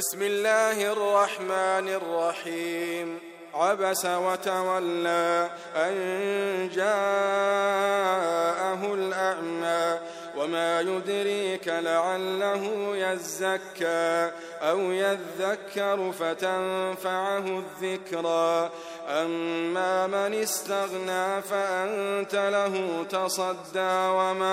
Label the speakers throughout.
Speaker 1: بسم الله الرحمن الرحيم عبس وتولى أن جاءه الأعمى وما يدريك لعله يزكى أو يذكر فتنفعه الذكرى أما من استغنى فأنت له تصدى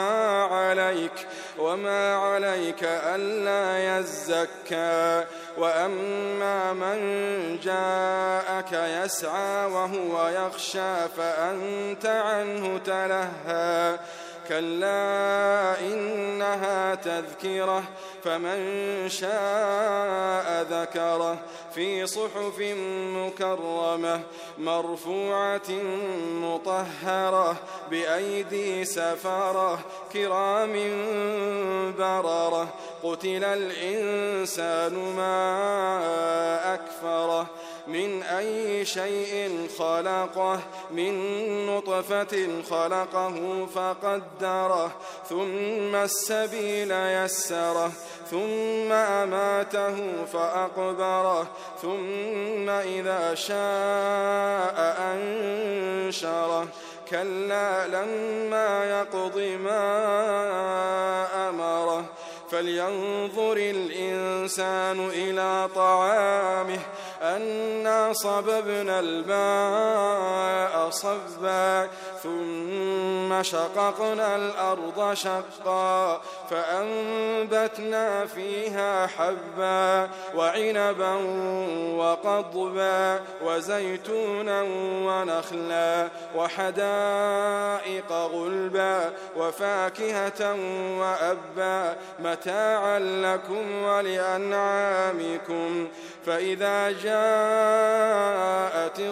Speaker 1: وما عليك ألا يزكى وأما من جاءك يسعى وهو يخشى فأنت عنه تلهى كلا إنها تذكرة فمن شاء ذكره في صحف مكرمة مرفوعة مطهرة بأيدي سفرة كرام بررة قتل الإنسان ما أكفره من أي شيء خلقه من نطفة خلقه فقدره ثم السبيل يسره ثم أماته فأقبره ثم إذا شاء أنشره كلا لما يقض ما أمره فلينظر الإنسان إلى طعامه أنا صببنا الماء صبا ثم شققنا الأرض شقا فأنبتنا فيها حبا وعنبا وقضبا وزيتونا ونخلا وحدائق غلبا وفاكهة وأبا متاعا لكم ولأنعامكم فإذا جاءت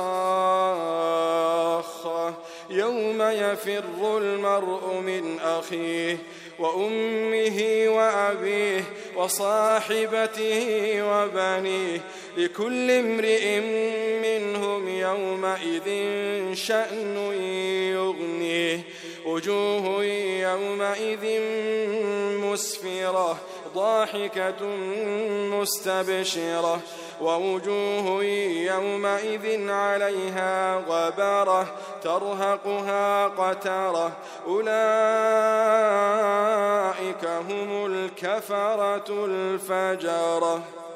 Speaker 1: الصاخة يوم يفر المرء من أخيه وأمه وأبيه وصاحبته وبنيه لكل امرئ منهم يومئذ شأن يغنيه وجوه يومئذ مسفرة ضاحكة مستبشرة ووجوه يومئذ عليها غبرة ترهقها قترة أولئك هم الكفرة الفجرة.